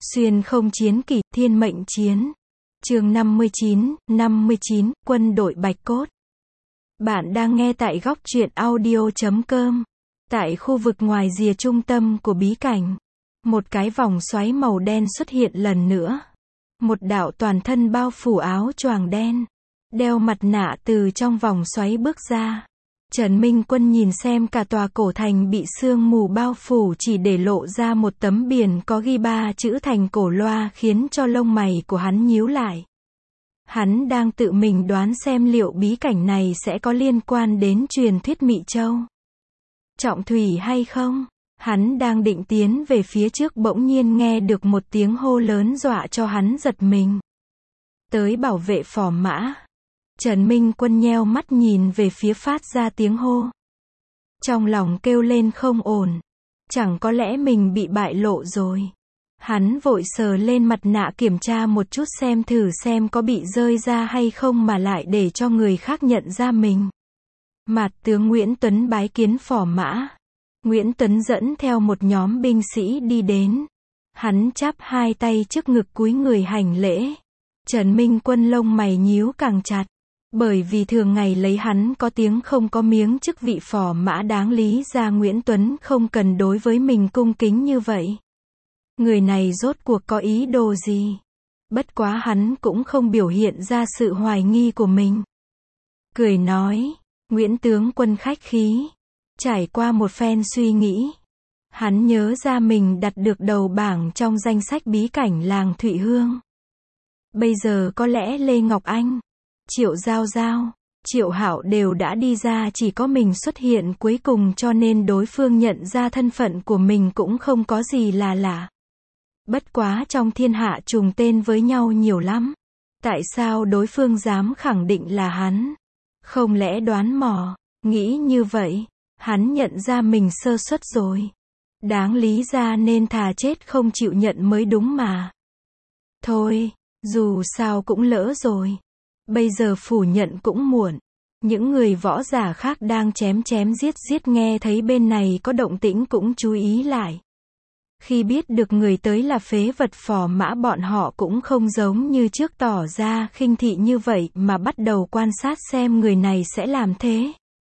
Xuyên không chiến kỷ, thiên mệnh chiến. Chương 59, quân đội Bạch Cốt. Bạn đang nghe tại góc truyện audio.com. Tại khu vực ngoài rìa trung tâm của bí cảnh, một cái vòng xoáy màu đen xuất hiện lần nữa. Một đạo toàn thân bao phủ áo choàng đen, đeo mặt nạ từ trong vòng xoáy bước ra. Trần Minh Quân nhìn xem cả tòa cổ thành bị sương mù bao phủ chỉ để lộ ra một tấm biển có ghi 3 chữ thành cổ loa khiến cho lông mày của hắn nhíu lại. Hắn đang tự mình đoán xem liệu bí cảnh này sẽ có liên quan đến truyền thuyết Mị Châu Trọng Thủy hay không. Hắn đang định tiến về phía trước bỗng nhiên nghe được một tiếng hô lớn dọa cho hắn giật mình. Tới bảo vệ phò mã. Trần Minh Quân nheo mắt nhìn về phía phát ra tiếng hô. Trong lòng kêu lên không ổn. Chẳng có lẽ mình bị bại lộ rồi. Hắn vội sờ lên mặt nạ kiểm tra một chút xem thử xem có bị rơi ra hay không mà lại để cho người khác nhận ra mình. Mạt tướng Nguyễn Tuấn bái kiến phò mã. Nguyễn Tuấn dẫn theo một nhóm binh sĩ đi đến. Hắn chắp hai tay trước ngực cúi người hành lễ. Trần Minh Quân lông mày nhíu càng chặt. Bởi vì thường ngày lấy hắn có tiếng không có miếng chức vị phò mã đáng lý ra Nguyễn Tuấn không cần đối với mình cung kính như vậy. Người này rốt cuộc có ý đồ gì? Bất quá hắn cũng không biểu hiện ra sự hoài nghi của mình. Cười nói, Nguyễn tướng quân khách khí. Trải qua một phen suy nghĩ, hắn nhớ ra mình đặt được đầu bảng trong danh sách bí cảnh làng Thụy Hương. Bây giờ có lẽ Lê Ngọc Anh, Triệu Giao Giao, Triệu Hạo đều đã đi ra, chỉ có mình xuất hiện cuối cùng cho nên đối phương nhận ra thân phận của mình cũng không có gì là lạ. Bất quá trong thiên hạ trùng tên với nhau nhiều lắm. Tại sao đối phương dám khẳng định là hắn? Không lẽ đoán mò? Nghĩ như vậy, hắn nhận ra mình sơ suất rồi. Đáng lý ra nên thà chết không chịu nhận mới đúng mà. Thôi, dù sao cũng lỡ rồi. Bây giờ phủ nhận cũng muộn. Những người võ giả khác đang chém giết nghe thấy bên này có động tĩnh cũng chú ý lại. Khi biết được người tới là phế vật phò mã, bọn họ cũng không giống như trước tỏ ra khinh thị như vậy mà bắt đầu quan sát xem người này sẽ làm thế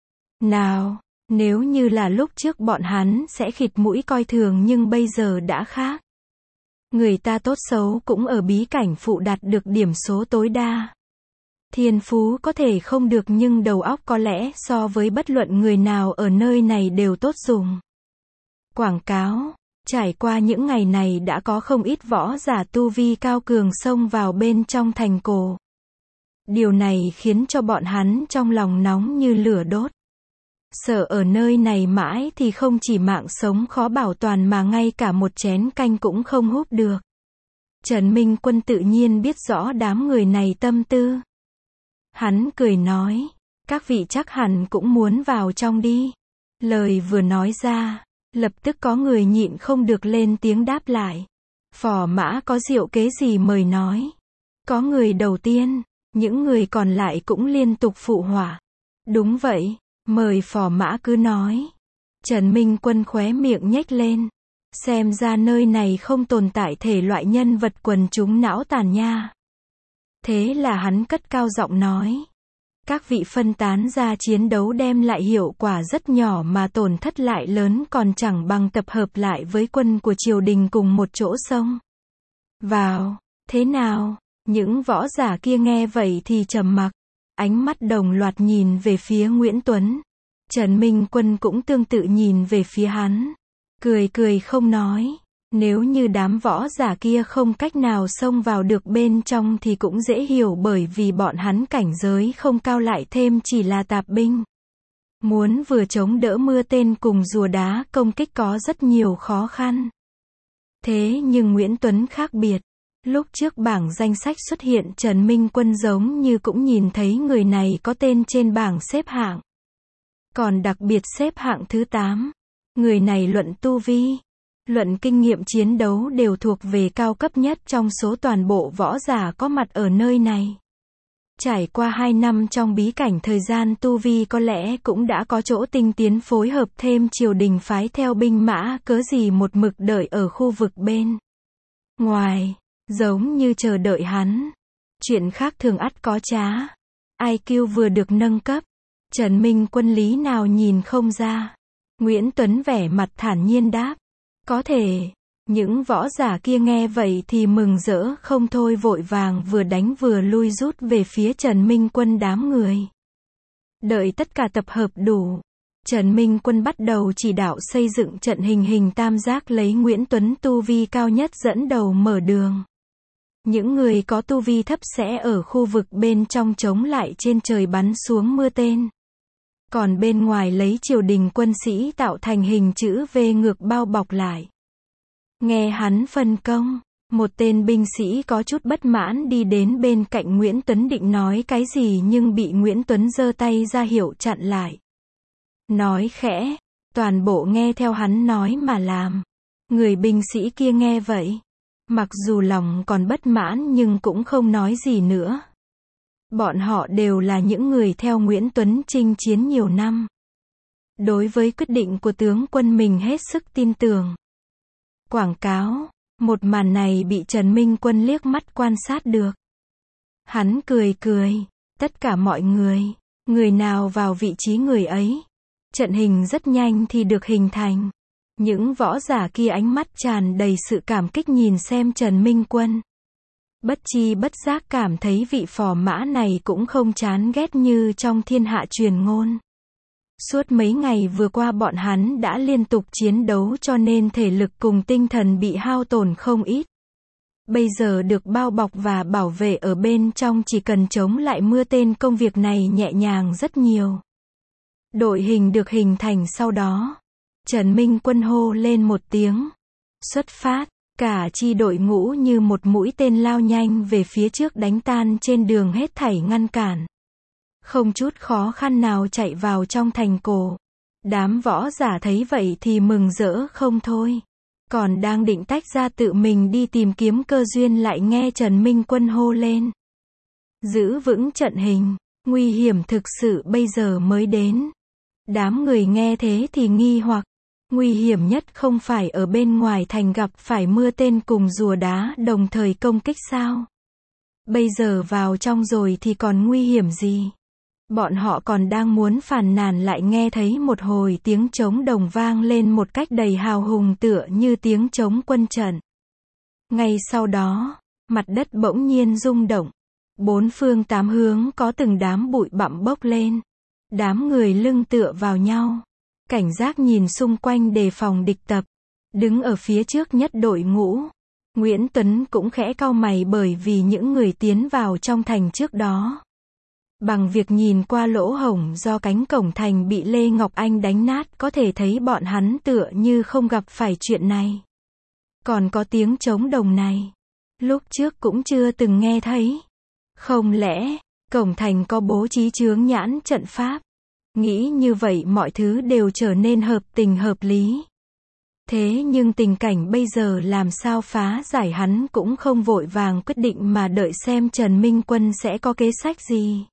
nào. Nếu như là lúc trước bọn hắn sẽ khịt mũi coi thường nhưng bây giờ đã khác. Người ta tốt xấu cũng ở bí cảnh phụ đạt được điểm số tối đa. Thiên phú có thể không được nhưng đầu óc có lẽ so với bất luận người nào ở nơi này đều tốt dùng. Quảng cáo. Trải qua những ngày này đã có không ít võ giả tu vi cao cường xông vào bên trong thành cổ. Điều này khiến cho bọn hắn trong lòng nóng như lửa đốt. Sợ ở nơi này mãi thì không chỉ mạng sống khó bảo toàn mà ngay cả một chén canh cũng không húp được. Trần Minh Quân tự nhiên biết rõ đám người này tâm tư. Hắn cười nói, các vị chắc hẳn cũng muốn vào trong đi. Lời vừa nói ra, lập tức có người nhịn không được lên tiếng đáp lại. Phò mã có diệu kế gì mời nói. Có người đầu tiên, những người còn lại cũng liên tục phụ họa. Đúng vậy, mời phò mã cứ nói. Trần Minh Quân khóe miệng nhếch lên. Xem ra nơi này không tồn tại thể loại nhân vật quần chúng não tàn nha. Thế là hắn cất cao giọng nói. Các vị phân tán ra chiến đấu đem lại hiệu quả rất nhỏ mà tổn thất lại lớn, còn chẳng bằng tập hợp lại với quân của triều đình cùng một chỗ xông vào. Thế nào? Những võ giả kia nghe vậy thì trầm mặc. Ánh mắt đồng loạt nhìn về phía Nguyễn Tuấn. Trần Minh Quân cũng tương tự nhìn về phía hắn. Cười không nói. Nếu như đám võ giả kia không cách nào xông vào được bên trong thì cũng dễ hiểu, bởi vì bọn hắn cảnh giới không cao lại thêm chỉ là tạp binh. Muốn vừa chống đỡ mưa tên cùng rùa đá công kích có rất nhiều khó khăn. Thế nhưng Nguyễn Tuấn khác biệt. Lúc trước bảng danh sách xuất hiện Trần Minh Quân giống như cũng nhìn thấy người này có tên trên bảng xếp hạng. Còn đặc biệt xếp hạng thứ 8. Người này luận tu vi, luận kinh nghiệm chiến đấu đều thuộc về cao cấp nhất trong số toàn bộ võ giả có mặt ở nơi này. Trải qua 2 năm trong bí cảnh, thời gian tu vi có lẽ cũng đã có chỗ tinh tiến, phối hợp thêm triều đình phái theo binh mã, cớ gì một mực đợi ở khu vực bên ngoài, giống như chờ đợi hắn. Chuyện khác thường ắt có trá. IQ vừa được nâng cấp. Trần Minh Quân lý nào nhìn không ra. Nguyễn Tuấn vẻ mặt thản nhiên đáp. Có thể. Những võ giả kia nghe vậy thì mừng rỡ không thôi, vội vàng vừa đánh vừa lui rút về phía Trần Minh Quân đám người. Đợi tất cả tập hợp đủ, Trần Minh Quân bắt đầu chỉ đạo xây dựng trận hình tam giác, lấy Nguyễn Tuấn tu vi cao nhất dẫn đầu mở đường. Những người có tu vi thấp sẽ ở khu vực bên trong chống lại, trên trời bắn xuống mưa tên. Còn bên ngoài lấy triều đình quân sĩ tạo thành hình chữ V ngược bao bọc lại. Nghe hắn phân công, một tên binh sĩ có chút bất mãn đi đến bên cạnh Nguyễn Tuấn định nói cái gì nhưng bị Nguyễn Tuấn giơ tay ra hiệu chặn lại. Nói khẽ, toàn bộ nghe theo hắn nói mà làm. Người binh sĩ kia nghe vậy, mặc dù lòng còn bất mãn nhưng cũng không nói gì nữa. Bọn họ đều là những người theo Nguyễn Tuấn chinh chiến nhiều năm. Đối với quyết định của tướng quân mình hết sức tin tưởng. Quảng cáo, một màn này bị Trần Minh Quân liếc mắt quan sát được. Hắn cười cười, tất cả mọi người nào vào vị trí người ấy. Trận hình rất nhanh thì được hình thành. Những võ giả kia ánh mắt tràn đầy sự cảm kích nhìn xem Trần Minh Quân. Bất chi bất giác cảm thấy vị phò mã này cũng không chán ghét như trong thiên hạ truyền ngôn. Suốt mấy ngày vừa qua bọn hắn đã liên tục chiến đấu cho nên thể lực cùng tinh thần bị hao tổn không ít. Bây giờ được bao bọc và bảo vệ ở bên trong, chỉ cần chống lại mưa tên, công việc này nhẹ nhàng rất nhiều. Đội hình được hình thành sau đó. Trần Minh Quân hô lên một tiếng. Xuất phát, cả chi đội ngũ như một mũi tên lao nhanh về phía trước, đánh tan trên đường hết thảy ngăn cản. Không chút khó khăn nào chạy vào trong thành cổ. Đám võ giả thấy vậy thì mừng rỡ không thôi. Còn đang định tách ra tự mình đi tìm kiếm cơ duyên, lại nghe Trần Minh Quân hô lên. Giữ vững trận hình, nguy hiểm thực sự bây giờ mới đến. Đám người nghe thế thì nghi hoặc. Nguy hiểm nhất không phải ở bên ngoài thành gặp phải mưa tên cùng rùa đá đồng thời công kích sao? Bây giờ vào trong rồi thì còn nguy hiểm gì? Bọn họ còn đang muốn phàn nàn, lại nghe thấy một hồi tiếng trống đồng vang lên một cách đầy hào hùng, tựa như tiếng trống quân trận. Ngay sau đó, mặt đất bỗng nhiên rung động. Bốn phương tám hướng có từng đám bụi bặm bốc lên. Đám người lưng tựa vào nhau, cảnh giác nhìn xung quanh đề phòng địch tập. Đứng ở phía trước nhất đội ngũ, Nguyễn Tuấn cũng khẽ cau mày, bởi vì những người tiến vào trong thành trước đó. Bằng việc nhìn qua lỗ hổng do cánh cổng thành bị Lê Ngọc Anh đánh nát, có thể thấy bọn hắn tựa như không gặp phải chuyện này. Còn có tiếng trống đồng này, lúc trước cũng chưa từng nghe thấy. Không lẽ cổng thành có bố trí chướng nhãn trận pháp? Nghĩ như vậy mọi thứ đều trở nên hợp tình hợp lý. Thế nhưng tình cảnh bây giờ làm sao phá giải, hắn cũng không vội vàng quyết định mà đợi xem Trần Minh Quân sẽ có kế sách gì.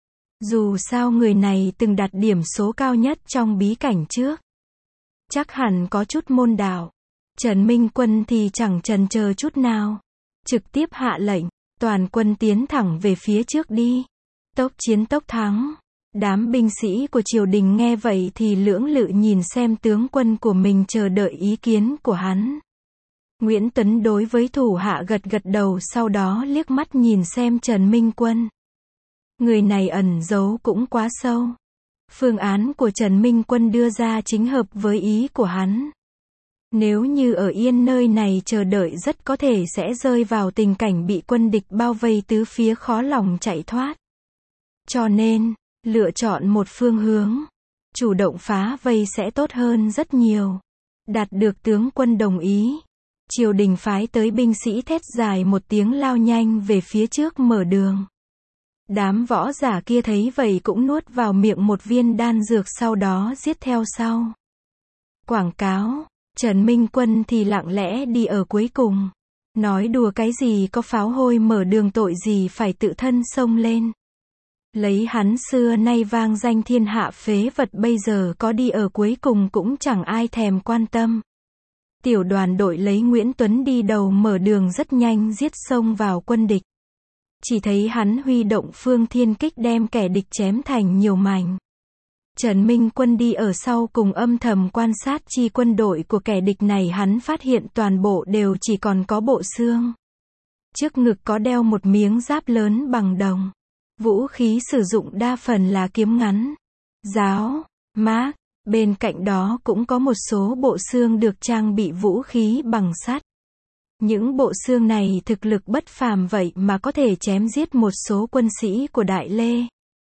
Dù sao người này từng đạt điểm số cao nhất trong bí cảnh trước. Chắc hẳn có chút môn đạo. Trần Minh Quân thì chẳng chần chờ chút nào. Trực tiếp hạ lệnh, toàn quân tiến thẳng về phía trước đi. Tốc chiến tốc thắng. Đám binh sĩ của triều đình nghe vậy thì lưỡng lự nhìn xem tướng quân của mình, chờ đợi ý kiến của hắn. Nguyễn Tuấn đối với thủ hạ gật gật đầu, sau đó liếc mắt nhìn xem Trần Minh Quân. Người này ẩn giấu cũng quá sâu. Phương án của Trần Minh Quân đưa ra chính hợp với ý của hắn. Nếu như ở yên nơi này chờ đợi, rất có thể sẽ rơi vào tình cảnh bị quân địch bao vây tứ phía, khó lòng chạy thoát. Cho nên, lựa chọn một phương hướng, chủ động phá vây sẽ tốt hơn rất nhiều. Đạt được tướng quân đồng ý, triều đình phái tới binh sĩ thét dài một tiếng lao nhanh về phía trước mở đường. Đám võ giả kia thấy vậy cũng nuốt vào miệng một viên đan dược, sau đó giết theo sau. Quảng cáo, Trần Minh Quân thì lặng lẽ đi ở cuối cùng. Nói đùa cái gì, có pháo hôi mở đường tội gì phải tự thân xông lên. Lấy hắn xưa nay vang danh thiên hạ phế vật, bây giờ có đi ở cuối cùng cũng chẳng ai thèm quan tâm. Tiểu đoàn đội lấy Nguyễn Tuấn đi đầu mở đường rất nhanh giết xông vào quân địch. Chỉ thấy hắn huy động phương thiên kích đem kẻ địch chém thành nhiều mảnh. Trần Minh Quân đi ở sau cùng âm thầm quan sát chi quân đội của kẻ địch này, hắn phát hiện toàn bộ đều chỉ còn có bộ xương. Trước ngực có đeo một miếng giáp lớn bằng đồng. Vũ khí sử dụng đa phần là kiếm ngắn, giáo, mác. Bên cạnh đó cũng có một số bộ xương được trang bị vũ khí bằng sắt. Những bộ xương này thực lực bất phàm vậy mà có thể chém giết một số quân sĩ của Đại Lê.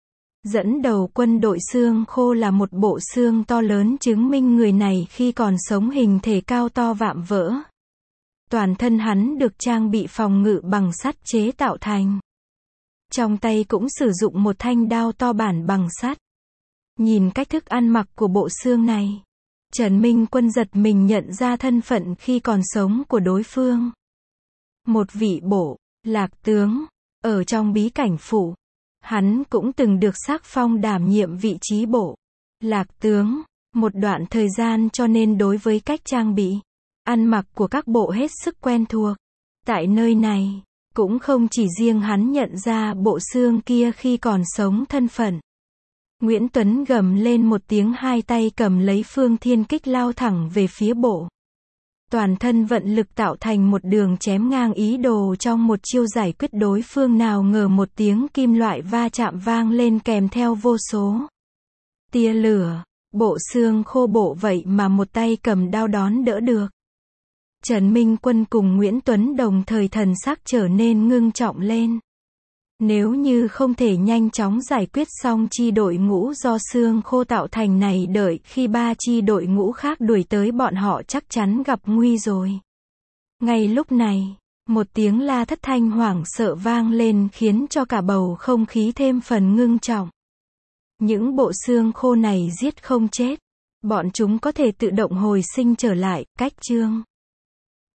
Dẫn đầu quân đội xương khô là một bộ xương to lớn, chứng minh người này khi còn sống hình thể cao to vạm vỡ. Toàn thân hắn được trang bị phòng ngự bằng sắt chế tạo thành. Trong tay cũng sử dụng một thanh đao to bản bằng sắt. Nhìn cách thức ăn mặc của bộ xương này, Trần Minh Quân giật mình nhận ra thân phận khi còn sống của đối phương. Một vị bộ lạc tướng, ở trong bí cảnh phủ, hắn cũng từng được sắc phong đảm nhiệm vị trí bộ lạc tướng một đoạn thời gian, cho nên đối với cách trang bị, ăn mặc của các bộ hết sức quen thuộc. Tại nơi này, cũng không chỉ riêng hắn nhận ra bộ xương kia khi còn sống thân phận. Nguyễn Tuấn gầm lên một tiếng, hai tay cầm lấy phương thiên kích lao thẳng về phía bộ. Toàn thân vận lực tạo thành một đường chém ngang, ý đồ trong một chiêu giải quyết đối phương. Nào ngờ một tiếng kim loại va chạm vang lên kèm theo vô số tia lửa. Bộ xương khô bộ vậy mà một tay cầm đao đón đỡ được. Trần Minh Quân cùng Nguyễn Tuấn đồng thời thần sắc trở nên ngưng trọng lên. Nếu như không thể nhanh chóng giải quyết xong chi đội ngũ do xương khô tạo thành này, đợi khi ba chi đội ngũ khác đuổi tới, bọn họ chắc chắn gặp nguy rồi. Ngay lúc này, một tiếng la thất thanh hoảng sợ vang lên khiến cho cả bầu không khí thêm phần ngưng trọng. Những bộ xương khô này giết không chết. Bọn chúng có thể tự động hồi sinh trở lại. Cách chương